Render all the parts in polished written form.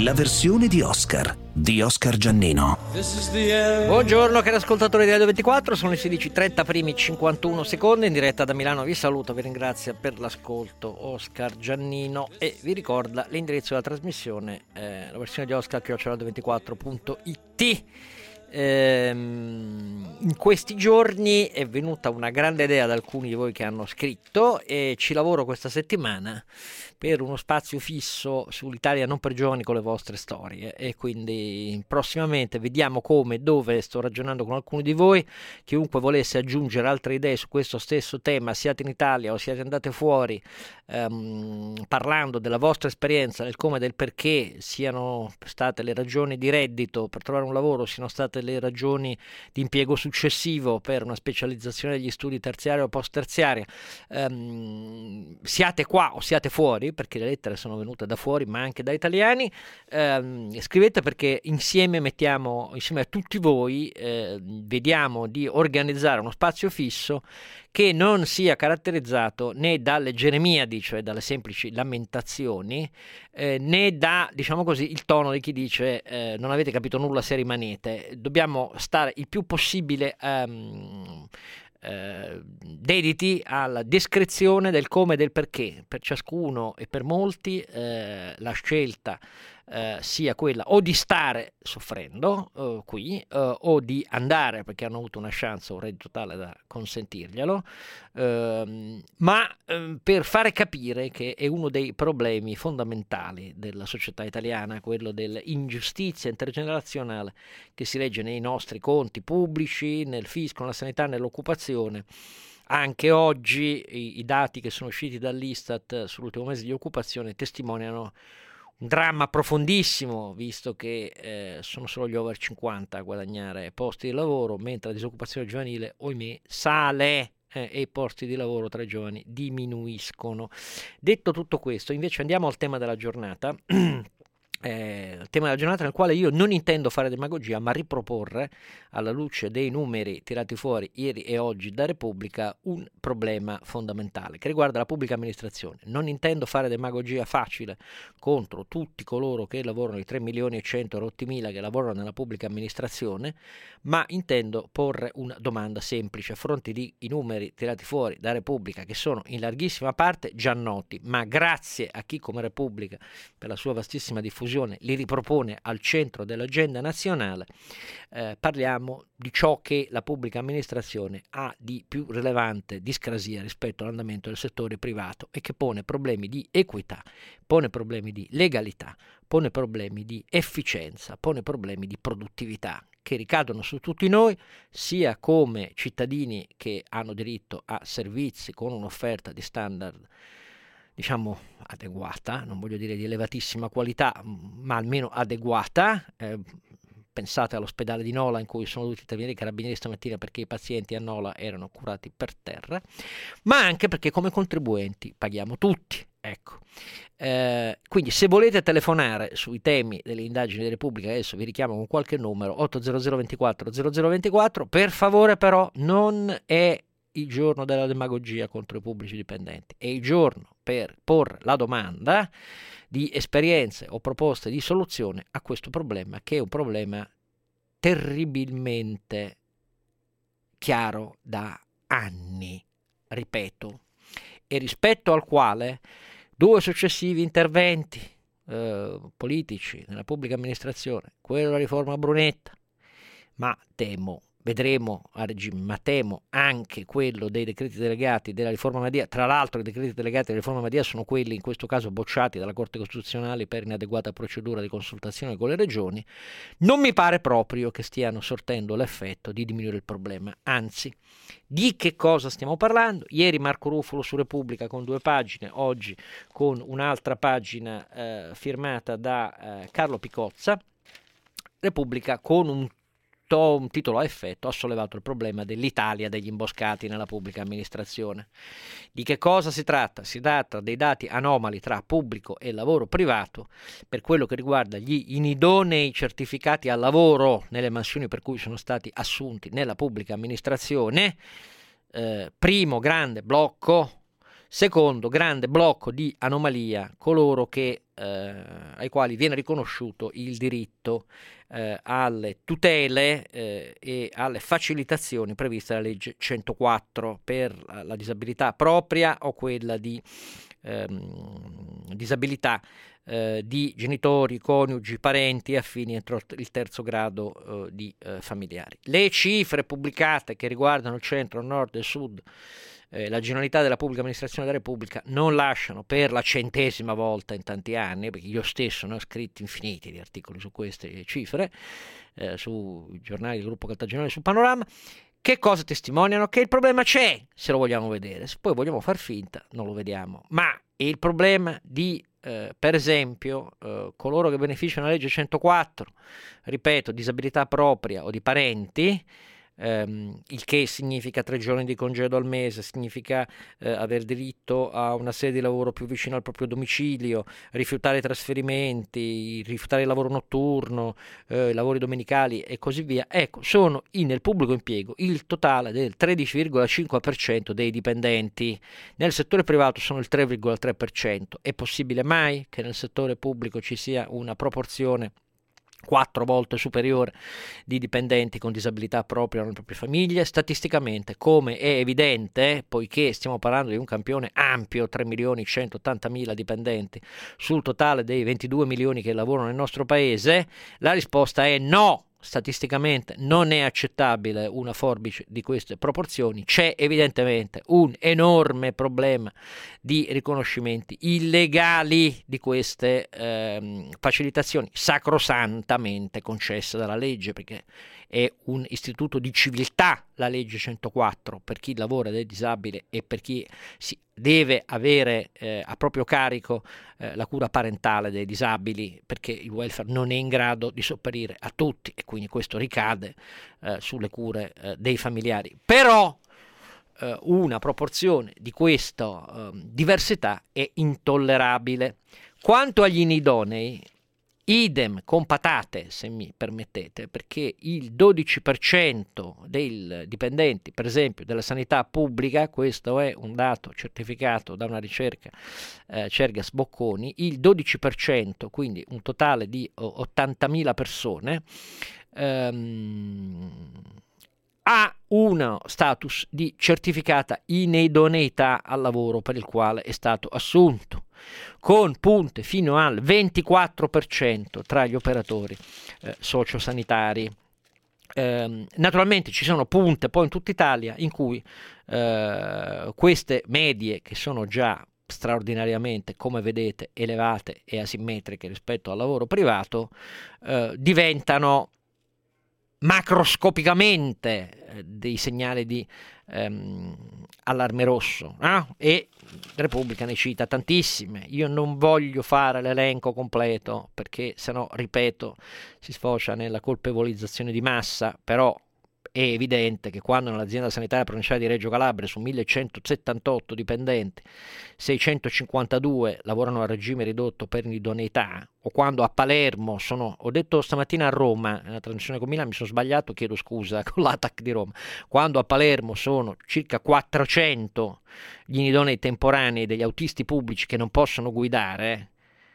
la versione di Oscar Giannino. Buongiorno cari ascoltatori di Radio 24, sono le 16:30 primi 51 secondi, in diretta da Milano. Vi saluto, vi ringrazio per l'ascolto Oscar Giannino e vi ricorda l'indirizzo della trasmissione, la versione di Oscar@radio24.it. In questi giorni è venuta una grande idea ad alcuni di voi che hanno scritto e ci lavoro questa settimana per uno spazio fisso sull'Italia non per giovani con le vostre storie, e quindi prossimamente vediamo come, dove. Sto ragionando con alcuni di voi. Chiunque volesse aggiungere altre idee su questo stesso tema, siate in Italia o siate andate fuori, parlando della vostra esperienza, del come e del perché, siano state le ragioni di reddito per trovare un lavoro, siano state le ragioni di impiego successivo per una specializzazione degli studi terziaria o post terziaria, siate qua o siate fuori, perché le lettere sono venute da fuori ma anche da italiani. Scrivete, perché insieme a tutti voi vediamo di organizzare uno spazio fisso che non sia caratterizzato né dalle geremiadi, cioè dalle semplici lamentazioni, né da, diciamo così, il tono di chi dice non avete capito nulla se rimanete. Dobbiamo stare il più possibile dediti alla descrizione del come e del perché. Per ciascuno e per molti la scelta sia quella o di stare soffrendo qui o di andare perché hanno avuto una chance, un reddito tale da consentirglielo, ma per fare capire che è uno dei problemi fondamentali della società italiana, quello dell'ingiustizia intergenerazionale che si legge nei nostri conti pubblici, nel fisco, nella sanità, nell'occupazione. Anche oggi i dati che sono usciti dall'Istat sull'ultimo mese di occupazione testimoniano un dramma profondissimo, visto che sono solo gli over 50 a guadagnare posti di lavoro, mentre la disoccupazione giovanile, ohimè, sale e i posti di lavoro tra i giovani diminuiscono. Detto tutto questo, invece andiamo al tema della giornata. Il tema della giornata nel quale io non intendo fare demagogia, ma riproporre, alla luce dei numeri tirati fuori ieri e oggi da Repubblica, un problema fondamentale che riguarda la pubblica amministrazione. Non intendo fare demagogia facile contro tutti coloro che lavorano, i 3.100.000 che lavorano nella pubblica amministrazione, ma intendo porre una domanda semplice a fronte di i numeri tirati fuori da Repubblica, che sono in larghissima parte già noti, ma grazie a chi come Repubblica, per la sua vastissima diffusione, li ripropone al centro dell'agenda nazionale. Parliamo di ciò che la pubblica amministrazione ha di più rilevante discrasia rispetto all'andamento del settore privato e che pone problemi di equità, pone problemi di legalità, pone problemi di efficienza, pone problemi di produttività che ricadono su tutti noi, sia come cittadini che hanno diritto a servizi con un'offerta di standard, diciamo, adeguata, non voglio dire di elevatissima qualità, ma almeno adeguata. Pensate all'ospedale di Nola, in cui sono dovuti intervenire i carabinieri stamattina perché i pazienti a Nola erano curati per terra, ma anche perché come contribuenti paghiamo tutti. Ecco. Quindi se volete telefonare sui temi delle indagini di Repubblica, adesso vi richiamo con qualche numero, 800 24 0024, per favore. Però non è il giorno della demagogia contro i pubblici dipendenti, è il giorno per porre la domanda di esperienze o proposte di soluzione a questo problema, che è un problema terribilmente chiaro da anni, ripeto, e rispetto al quale due successivi interventi politici nella pubblica amministrazione, quello della riforma Brunetta, ma vedremo a regime, ma temo anche quello dei decreti delegati della riforma Madia. Tra l'altro i decreti delegati della riforma Madia sono quelli in questo caso bocciati dalla Corte Costituzionale per inadeguata procedura di consultazione con le regioni. Non mi pare proprio che stiano sortendo l'effetto di diminuire il problema, anzi. Di che cosa stiamo parlando? Ieri Marco Ruffolo su Repubblica con 2 pagine, oggi con un'altra pagina firmata da Carlo Picozza. Repubblica con un titolo a effetto ha sollevato il problema dell'Italia degli imboscati nella pubblica amministrazione. Di che cosa si tratta? Si tratta dei dati anomali tra pubblico e lavoro privato per quello che riguarda gli inidonei certificati al lavoro nelle mansioni per cui sono stati assunti nella pubblica amministrazione. Primo grande blocco, Secondo, grande blocco di anomalia, coloro ai quali viene riconosciuto il diritto alle tutele e alle facilitazioni previste dalla legge 104 per la disabilità propria o quella di disabilità di genitori, coniugi, parenti affini entro il terzo grado di familiari. Le cifre pubblicate che riguardano il centro, il nord e il sud, la generalità della pubblica amministrazione della Repubblica non lasciano per la 100ª volta in tanti anni, perché io stesso ne ho scritti infiniti di articoli su queste cifre, sui giornali del gruppo Caltagirone, su Panorama. Che cosa testimoniano? Che il problema c'è, se lo vogliamo vedere. Se poi vogliamo far finta, non lo vediamo. Ma il problema di, per esempio, coloro che beneficiano della legge 104, ripeto, disabilità propria o di parenti, il che significa 3 giorni di congedo al mese, significa aver diritto a una sede di lavoro più vicino al proprio domicilio, rifiutare i trasferimenti, rifiutare il lavoro notturno, i lavori domenicali e così via. Ecco, sono nel pubblico impiego il totale del 13,5% dei dipendenti. Nel settore privato sono il 3,3%. È possibile mai che nel settore pubblico ci sia una proporzione 4 volte superiore di dipendenti con disabilità propria nelle proprie famiglie? Statisticamente, come è evidente, poiché stiamo parlando di un campione ampio, 3.180.000 dipendenti sul totale dei 22 milioni che lavorano nel nostro paese, la risposta è no. Statisticamente non è accettabile una forbice di queste proporzioni. C'è evidentemente un enorme problema di riconoscimenti illegali di queste facilitazioni sacrosantamente concesse dalla legge, perché è un istituto di civiltà la legge 104 per chi lavora ed è disabile e per chi si deve avere a proprio carico la cura parentale dei disabili, perché il welfare non è in grado di sopperire a tutti e quindi questo ricade sulle cure dei familiari. Però una proporzione di questa diversità è intollerabile. Quanto agli inidonei, idem con patate, se mi permettete, perché il 12% dei dipendenti, per esempio, della sanità pubblica, questo è un dato certificato da una ricerca Cergas Bocconi, il 12%, quindi un totale di 80.000 persone, ha uno status di certificata inedoneità al lavoro per il quale è stato assunto, con punte fino al 24% tra gli operatori sociosanitari. Naturalmente ci sono punte poi in tutta Italia in cui queste medie, che sono già straordinariamente, come vedete, elevate e asimmetriche rispetto al lavoro privato, diventano macroscopicamente dei segnali di allarme rosso, e Repubblica ne cita tantissime. Io non voglio fare l'elenco completo perché sennò, ripeto, si sfocia nella colpevolizzazione di massa, però è evidente che quando nell'azienda sanitaria provinciale di Reggio Calabria su 1178 dipendenti 652 lavorano a regime ridotto per idoneità, o quando a Palermo ho detto stamattina a Roma, nella trasmissione con Milano mi sono sbagliato, chiedo scusa, con l'ATAC di Roma, quando a Palermo sono circa 400 gli inidonei temporanei degli autisti pubblici che non possono guidare,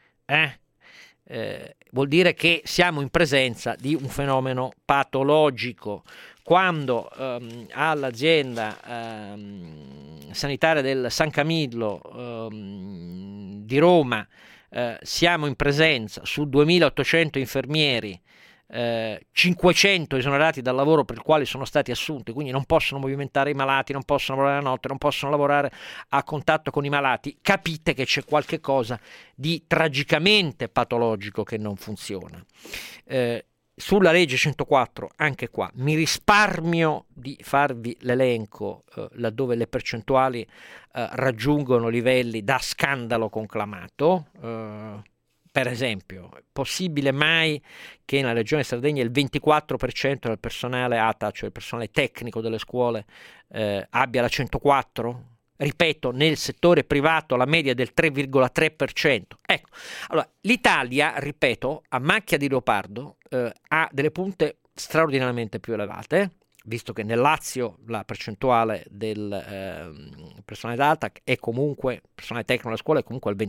vuol dire che siamo in presenza di un fenomeno patologico. Quando all'azienda sanitaria del San Camillo di Roma siamo in presenza su 2.800 infermieri, 500 esonerati dal lavoro per il quale sono stati assunti, quindi non possono movimentare i malati, non possono lavorare la notte, non possono lavorare a contatto con i malati, capite che c'è qualche cosa di tragicamente patologico che non funziona. Sulla legge 104, anche qua, mi risparmio di farvi l'elenco laddove le percentuali raggiungono livelli da scandalo conclamato. Per esempio, possibile mai che nella regione Sardegna il 24% del personale ATA, cioè il personale tecnico delle scuole, abbia la 104? Ripeto, nel settore privato la media è del 3,3%. Ecco, allora, l'Italia, ripeto, a macchia di leopardo, ha delle punte straordinariamente più elevate, visto che nel Lazio la percentuale del personale d'ATAC è comunque, personale tecnico della scuola è comunque al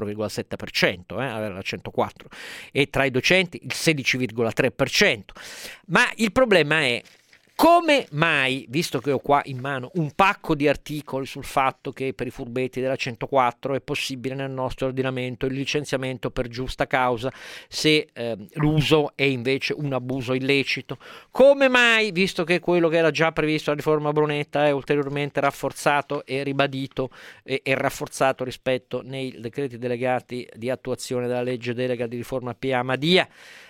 24,7%, avere la 104, e tra i docenti il 16,3%. Ma il problema è: come mai, visto che ho qua in mano un pacco di articoli sul fatto che per i furbetti della 104 è possibile nel nostro ordinamento il licenziamento per giusta causa se l'uso è invece un abuso illecito, come mai, visto che quello che era già previsto alla riforma Brunetta è ulteriormente rafforzato e ribadito e rafforzato rispetto nei decreti delegati di attuazione della legge delega di riforma PA Madia,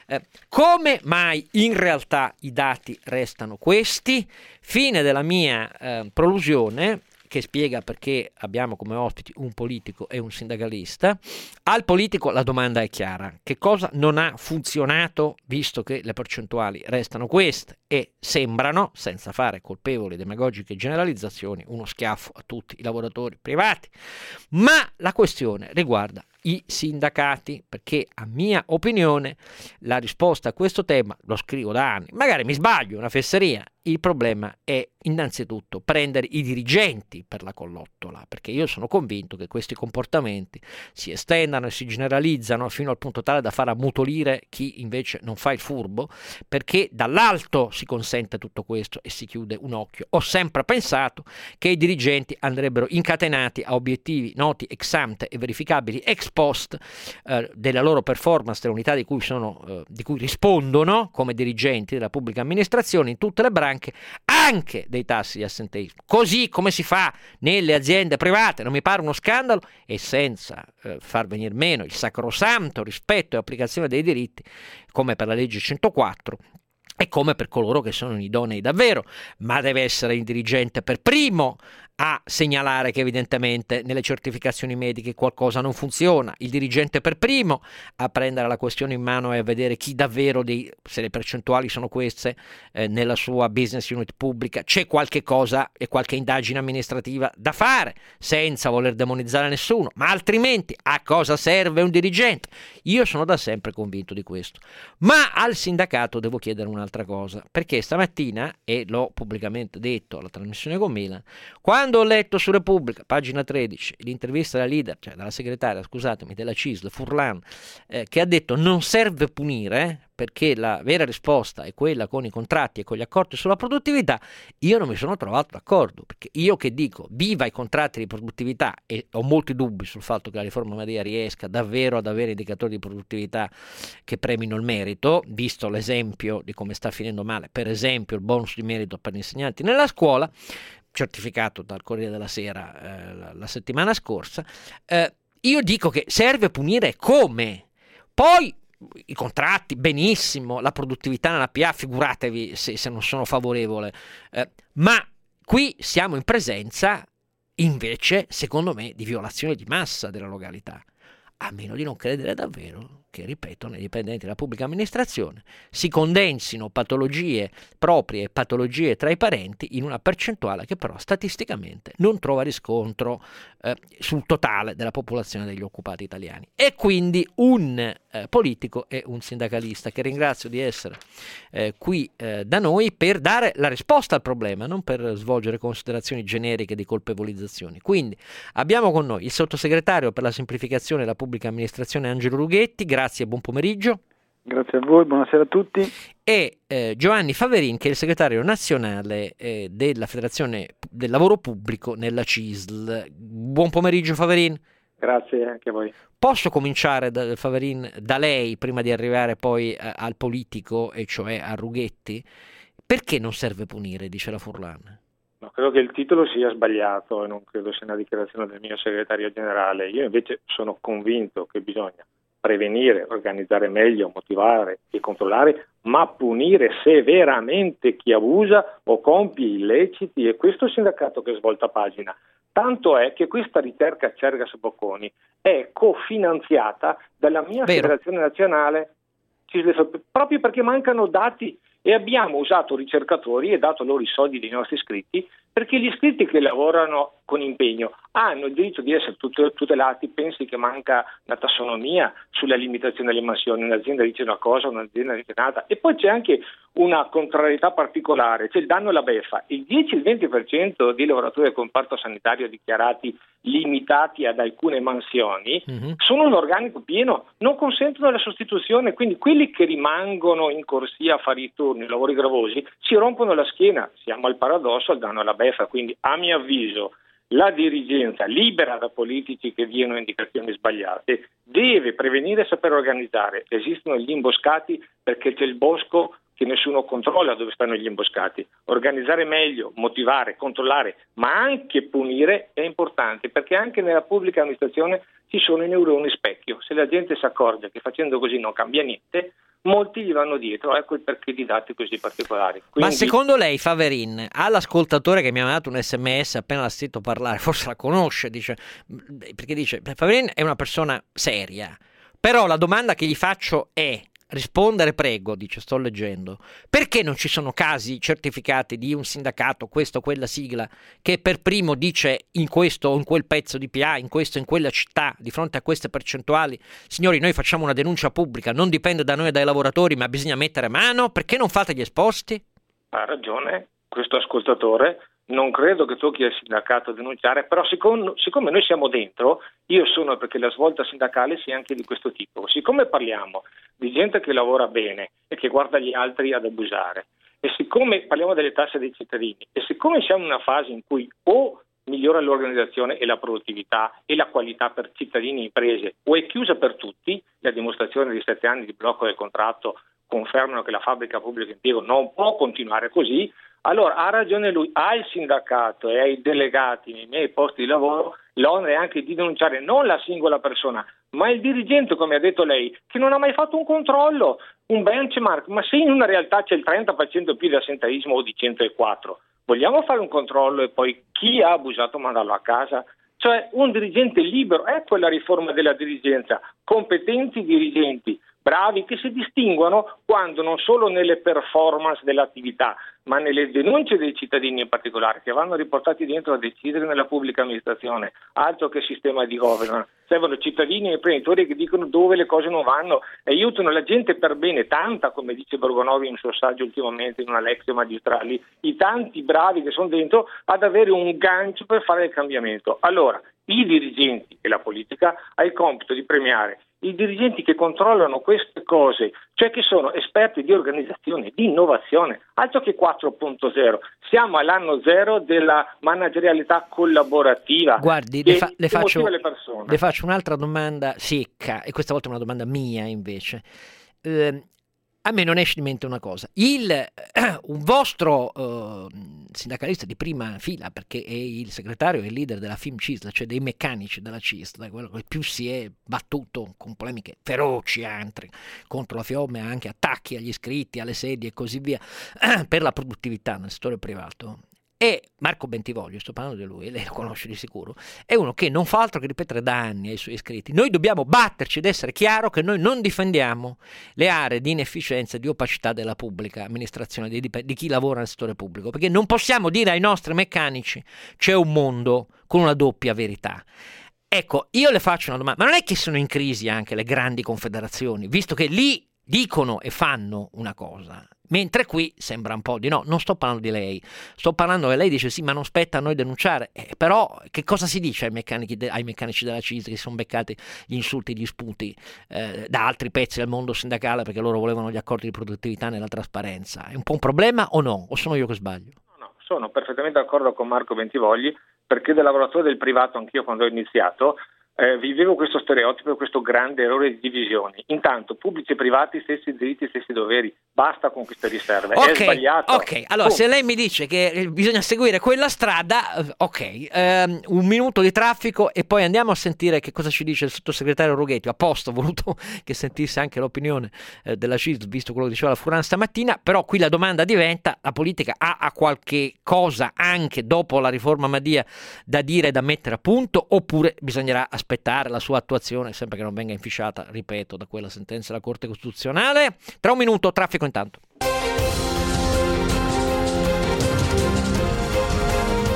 come mai in realtà i dati restano questi? Fine della mia prolusione, che spiega perché abbiamo come ospiti un politico e un sindacalista. Al politico la domanda è chiara: che cosa non ha funzionato, visto che le percentuali restano queste e sembrano, senza fare colpevoli demagogiche generalizzazioni, uno schiaffo a tutti i lavoratori privati? Ma la questione riguarda i sindacati, perché a mia opinione la risposta a questo tema, lo scrivo da anni, magari mi sbaglio, una fesseria, il problema è innanzitutto prendere i dirigenti per la collottola, perché io sono convinto che questi comportamenti si estendano e si generalizzano fino al punto tale da far ammutolire chi invece non fa il furbo, perché dall'alto si consente tutto questo e si chiude un occhio. Ho sempre pensato che i dirigenti andrebbero incatenati a obiettivi noti ex ante e verificabili ex post della loro performance, delle unità di cui rispondono come dirigenti della pubblica amministrazione in tutte le branche, anche dei tassi di assenteismo, così come si fa nelle aziende private. Non mi pare uno scandalo, e senza far venir meno il sacrosanto rispetto e applicazione dei diritti, come per la legge 104 e come per coloro che sono idonei davvero, ma deve essere il dirigente per primo a segnalare che evidentemente nelle certificazioni mediche qualcosa non funziona, il dirigente per primo a prendere la questione in mano e a vedere chi davvero, se le percentuali sono queste, nella sua business unit pubblica c'è qualche cosa e qualche indagine amministrativa da fare, senza voler demonizzare nessuno, ma altrimenti a cosa serve un dirigente? Io sono da sempre convinto di questo. Ma al sindacato devo chiedere un'altra cosa, perché stamattina, e l'ho pubblicamente detto alla trasmissione con Milan, quando ho letto su Repubblica, pagina 13, l'intervista della leader, cioè dalla segretaria, scusatemi, della CISL, Furlan, che ha detto non serve punire, perché la vera risposta è quella con i contratti e con gli accordi sulla produttività, io non mi sono trovato d'accordo, perché io che dico viva i contratti di produttività, e ho molti dubbi sul fatto che la riforma Madia riesca davvero ad avere indicatori di produttività che premino il merito, visto l'esempio di come sta finendo male, per esempio il bonus di merito per gli insegnanti nella scuola, certificato dal Corriere della Sera la settimana scorsa. Io dico che serve punire come? Poi i contratti, benissimo, la produttività nella PA, figuratevi se non sono favorevole, ma qui siamo in presenza invece, secondo me, di violazione di massa della legalità, a meno di non credere davvero che, ripeto, nei dipendenti della pubblica amministrazione si condensino patologie proprie e patologie tra i parenti in una percentuale che però statisticamente non trova riscontro sul totale della popolazione degli occupati italiani. E quindi un politico e un sindacalista che ringrazio di essere qui da noi per dare la risposta al problema, non per svolgere considerazioni generiche di colpevolizzazioni. Quindi abbiamo con noi il sottosegretario per la semplificazione della pubblica amministrazione Angelo Rughetti, grazie e buon pomeriggio. Grazie a voi, buonasera a tutti. E Giovanni Favarin, che è il segretario nazionale della Federazione del Lavoro Pubblico nella CISL. Buon pomeriggio Favarin. Grazie anche a voi. Posso cominciare Favarin da lei prima di arrivare poi al politico, e cioè a Rughetti? Perché non serve punire, dice la Furlan? No, credo che il titolo sia sbagliato e non credo sia una dichiarazione del mio segretario generale. Io invece sono convinto che bisogna prevenire, organizzare meglio, motivare e controllare, ma punire severamente chi abusa o compie illeciti, e questo è il sindacato che svolta pagina. Tanto è che questa ricerca Cergas Bocconi è cofinanziata dalla mia Federazione Nazionale, proprio perché mancano dati, e abbiamo usato ricercatori e dato loro i soldi dei nostri iscritti perché gli iscritti che lavorano con impegno hanno il diritto di essere tutelati. Pensi che manca la tassonomia sulla limitazione delle mansioni, un'azienda dice una cosa, un'azienda dice un'altra, e poi c'è anche una contrarietà particolare, c'è il danno alla beffa. Il 10-20% di lavoratori del comparto sanitario dichiarati limitati ad alcune mansioni sono un organico pieno, non consentono la sostituzione, quindi quelli che rimangono in corsia a fare i turni, i lavori gravosi, si rompono la schiena. Siamo al paradosso, al danno alla beffa. Quindi, a mio avviso, la dirigenza, libera da politici che diano indicazioni sbagliate, deve prevenire e saper organizzare. Esistono gli imboscati perché c'è il bosco che nessuno controlla dove stanno gli imboscati. Organizzare meglio, motivare, controllare, ma anche punire è importante, perché anche nella pubblica amministrazione ci sono i neuroni specchio. Se la gente si accorge che facendo così non cambia niente, molti gli vanno dietro, ecco il perché di dati così particolari. Ma secondo lei, Faverin, all'ascoltatore che mi ha mandato un SMS appena l'ha sentito parlare, forse la conosce, perché dice Faverin è una persona seria, però la domanda che gli faccio è: rispondere, prego, dice, sto leggendo, perché non ci sono casi certificati di un sindacato, questo o quella sigla, che per primo dice in questo o in quel pezzo di PA, in questo o in quella città, di fronte a queste percentuali, signori, noi facciamo una denuncia pubblica, non dipende da noi e dai lavoratori, ma bisogna mettere mano? Perché non fate gli esposti? Ha ragione questo ascoltatore. Non credo che tocchi al sindacato denunciare, però siccome noi siamo dentro, io sono perché la svolta sindacale sia anche di questo tipo. Siccome parliamo di gente che lavora bene e che guarda gli altri ad abusare, e siccome parliamo delle tasse dei cittadini, e siccome siamo in una fase in cui o migliora l'organizzazione e la produttività e la qualità per cittadini e imprese, o è chiusa per tutti, la dimostrazione di 7 anni di blocco del contratto confermano che la fabbrica pubblica impiego non può continuare così. Allora ha ragione lui, al sindacato e ai delegati nei miei posti di lavoro l'onere anche di denunciare non la singola persona, ma il dirigente, come ha detto lei, che non ha mai fatto un controllo, un benchmark. Ma se in una realtà c'è il 30% più di assenteismo o di 104, vogliamo fare un controllo e poi chi ha abusato mandarlo a casa? Cioè un dirigente libero, ecco la riforma della dirigenza, competenti dirigenti, bravi, che si distinguono quando non solo nelle performance dell'attività, ma nelle denunce dei cittadini in particolare, che vanno riportati dentro a decidere nella pubblica amministrazione, altro che sistema di governance. Servono cittadini e imprenditori che dicono dove le cose non vanno e aiutano la gente per bene, tanta, come dice Borgonovi in un suo saggio ultimamente in una lezione magistrali, i tanti bravi che sono dentro ad avere un gancio per fare il cambiamento. Allora, i dirigenti e la politica ha il compito di premiare i dirigenti che controllano queste cose, cioè che sono esperti di organizzazione, di innovazione, altro che 4.0. Siamo all'anno zero della managerialità collaborativa. Guardi, le faccio un'altra domanda secca, e questa volta è una domanda mia invece. A me non esce di mente una cosa. Un vostro sindacalista di prima fila, perché è il segretario e il leader della FIMCISL, cioè dei meccanici della CISL, quello che più si è battuto con polemiche feroci anche contro la FIOM, anche attacchi agli iscritti, alle sedie e così via, per la produttività nel settore privato. E Marco Bentivoglio, sto parlando di lui, lei lo conosce di sicuro, è uno che non fa altro che ripetere da anni ai suoi iscritti: noi dobbiamo batterci ed essere chiaro che noi non difendiamo le aree di inefficienza e di opacità della pubblica amministrazione, di chi lavora nel settore pubblico, perché non possiamo dire ai nostri meccanici c'è un mondo con una doppia verità. Ecco, io le faccio una domanda: ma non è che sono in crisi anche le grandi confederazioni, visto che lì dicono e fanno una cosa, mentre qui sembra un po' di no? Non sto parlando di lei, sto parlando che lei dice sì, ma non spetta a noi denunciare, però che cosa si dice ai meccanici della CISL che sono beccati gli insulti e gli sputi da altri pezzi del mondo sindacale perché loro volevano gli accordi di produttività nella trasparenza? È un po' un problema o no? O sono io che sbaglio? No, sono perfettamente d'accordo con Marco Bentivogli, perché da lavoratore del privato anch'io, quando ho iniziato, vivevo questo stereotipo e questo grande errore di divisioni. Intanto pubblici e privati, stessi diritti, stessi doveri, basta con queste riserve. È sbagliato. Ok, allora se lei mi dice che bisogna seguire quella strada, un minuto di traffico e poi andiamo a sentire che cosa ci dice il sottosegretario Rughetti. Apposto ho voluto che sentisse anche l'opinione della CISL, visto quello che diceva la Furlan stamattina, però qui la domanda diventa: la politica ha qualche cosa anche dopo la riforma Madia da dire e da mettere a punto, oppure bisognerà aspettare la sua attuazione, sempre che non venga inficiata, ripeto, da quella sentenza della Corte Costituzionale? Tra un minuto, traffico intanto.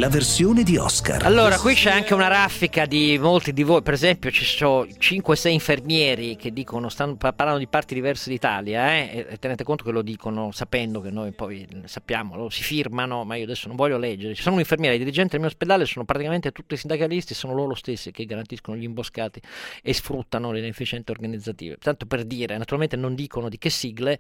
la versione di Oscar. Allora, qui c'è anche una raffica di molti di voi, per esempio ci sono 5-6 infermieri che dicono, parlano di parti diverse d'Italia, e tenete conto che lo dicono sapendo che noi poi sappiamo, lo si firmano, ma io adesso non voglio leggere. Ci sono un infermiere, i dirigenti del mio ospedale sono praticamente tutti sindacalisti, sono loro stessi che garantiscono gli imboscati e sfruttano le inefficienze organizzative. Tanto per dire, naturalmente non dicono di che sigle,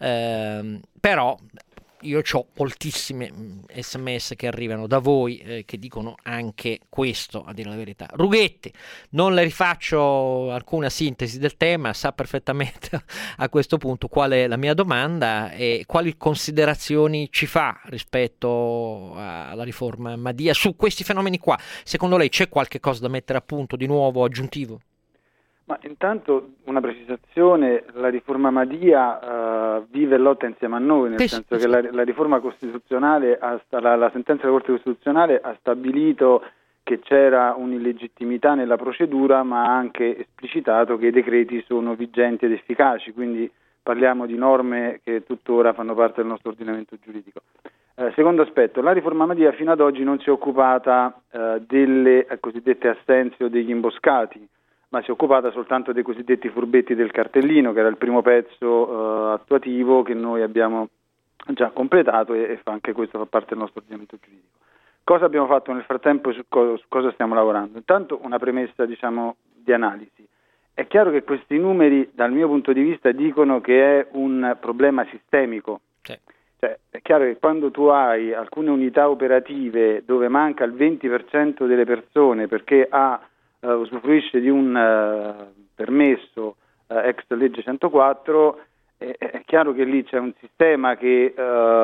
però io ho moltissime sms che arrivano da voi che dicono anche questo, a dire la verità. Rughetti, non le rifaccio alcuna sintesi del tema, sa perfettamente a questo punto qual è la mia domanda e quali considerazioni ci fa rispetto alla riforma Madia su questi fenomeni qua. Secondo lei c'è qualche cosa da mettere a punto di nuovo, aggiuntivo? Ma intanto una precisazione: la riforma Madia vive e lotta insieme a noi, nel senso che la riforma costituzionale, la sentenza della Corte Costituzionale ha stabilito che c'era un'illegittimità nella procedura, ma ha anche esplicitato che i decreti sono vigenti ed efficaci, quindi parliamo di norme che tuttora fanno parte del nostro ordinamento giuridico. Secondo aspetto, la riforma Madia fino ad oggi non si è occupata delle cosiddette assenze o degli imboscati, ma si è occupata soltanto dei cosiddetti furbetti del cartellino, che era il primo pezzo attuativo che noi abbiamo già completato e anche questo fa parte del nostro ordinamento giuridico. Cosa abbiamo fatto nel frattempo e su cosa stiamo lavorando? Intanto una premessa, di analisi. È chiaro che questi numeri, dal mio punto di vista, dicono che è un problema sistemico. Sì. Cioè, è chiaro che quando tu hai alcune unità operative dove manca il 20% delle persone perché usufruisce di un permesso ex legge 104, è chiaro che lì c'è un sistema che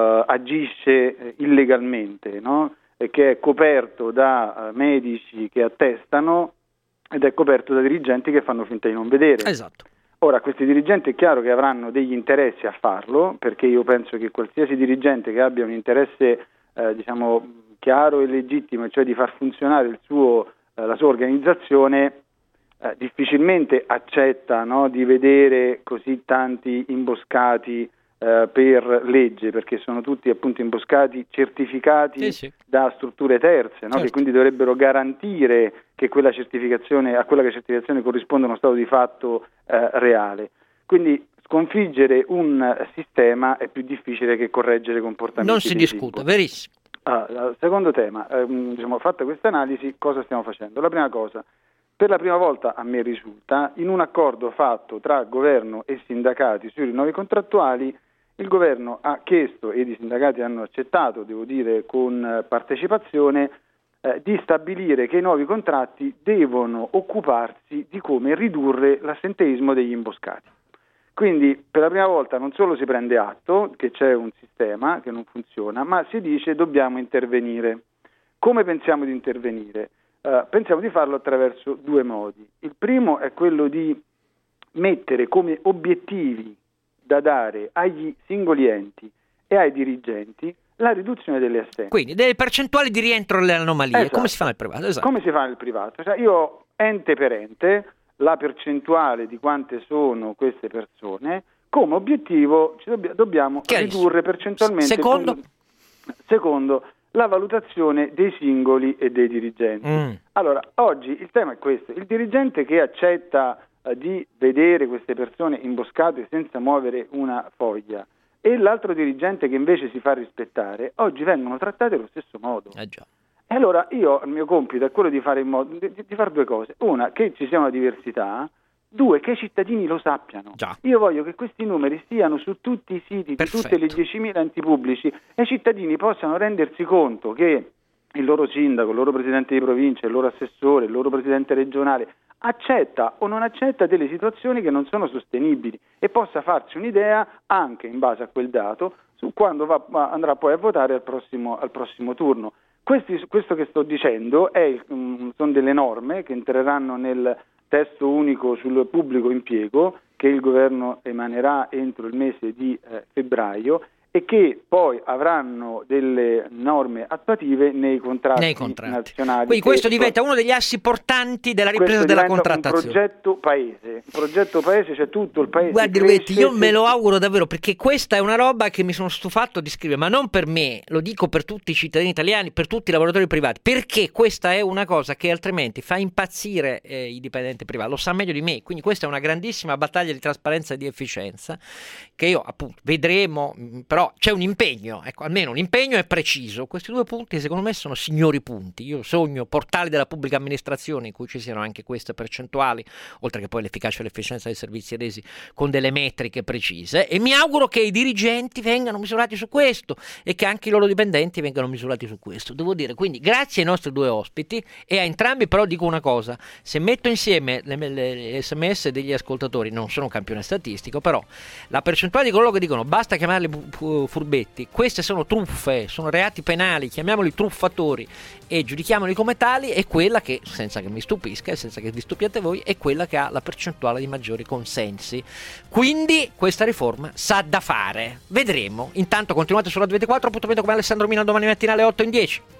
agisce illegalmente, no? E che è coperto da medici che attestano ed è coperto da dirigenti che fanno finta di non vedere. Esatto. Ora, questi dirigenti è chiaro che avranno degli interessi a farlo, perché io penso che qualsiasi dirigente che abbia un interesse chiaro e legittimo, cioè di far funzionare la sua organizzazione, difficilmente accetta, no, di vedere così tanti imboscati per legge, perché sono tutti appunto imboscati certificati da strutture terze, no? Certo. Che quindi dovrebbero garantire che a quella certificazione corrisponda uno stato di fatto reale. Quindi sconfiggere un sistema è più difficile che correggere comportamenti. Non si discute, verissimo. Secondo tema, fatta questa analisi, cosa stiamo facendo? La prima cosa, per la prima volta a me risulta, in un accordo fatto tra governo e sindacati sui rinnovi contrattuali, il governo ha chiesto, ed i sindacati hanno accettato, devo dire con partecipazione, di stabilire che i nuovi contratti devono occuparsi di come ridurre l'assenteismo degli imboscati. Quindi per la prima volta non solo si prende atto che c'è un sistema che non funziona, ma si dice dobbiamo intervenire. Come pensiamo di intervenire? Pensiamo di farlo attraverso due modi. Il primo è quello di mettere come obiettivi da dare agli singoli enti e ai dirigenti la riduzione delle assenze. Quindi delle percentuali di rientro alle anomalie, esatto. Come si fa nel privato? Esatto. Come si fa nel privato? Cioè io ente per ente, la percentuale di quante sono queste persone, come obiettivo dobbiamo ridurre percentualmente. Secondo, la valutazione dei singoli e dei dirigenti. Allora, oggi il tema è questo: il dirigente che accetta di vedere queste persone imboscate senza muovere una foglia e l'altro dirigente che invece si fa rispettare, oggi vengono trattate allo stesso modo. Già. E allora il mio compito è quello di fare in modo di fare due cose: una, che ci sia una diversità; due, che i cittadini lo sappiano. Già. Io voglio che questi numeri stiano su tutti i siti di tutte le 10.000 enti pubblici e i cittadini possano rendersi conto che il loro sindaco, il loro presidente di provincia, il loro assessore, il loro presidente regionale accetta o non accetta delle situazioni che non sono sostenibili e possa farci un'idea anche in base a quel dato su quando andrà poi a votare al prossimo turno. Questo che sto dicendo sono delle norme che entreranno nel testo unico sul pubblico impiego che il governo emanerà entro il mese di febbraio e che poi avranno delle norme attuative nei contratti nazionali. Quindi questo diventa uno degli assi portanti della ripresa della contrattazione. Un progetto paese, c'è tutto il paese. Guardi Luetti, io me lo auguro davvero, perché questa è una roba che mi sono stufato di scrivere, ma non per me, lo dico per tutti i cittadini italiani, per tutti i lavoratori privati, perché questa è una cosa che altrimenti fa impazzire i dipendenti privati, lo sa meglio di me, quindi questa è una grandissima battaglia di trasparenza e di efficienza che io appunto vedremo, però c'è un impegno, ecco, almeno un impegno è preciso. Questi due punti secondo me sono signori punti. Io sogno portali della pubblica amministrazione in cui ci siano anche queste percentuali, oltre che poi l'efficacia e l'efficienza dei servizi resi con delle metriche precise, e mi auguro che i dirigenti vengano misurati su questo e che anche i loro dipendenti vengano misurati su questo. Devo dire, quindi grazie ai nostri due ospiti, e a entrambi però dico una cosa: se metto insieme le sms degli ascoltatori, non sono un campione statistico, però la percentuale di coloro che dicono basta chiamarli furbetti, queste sono truffe, sono reati penali, chiamiamoli truffatori e giudichiamoli come tali, è quella che, senza che mi stupisca e senza che vi stupiate voi, è quella che ha la percentuale di maggiori consensi. Quindi questa riforma sa da fare, vedremo. Intanto continuate su Radio 24, appuntamento con Alessandro Mina domani mattina alle 8 in 10.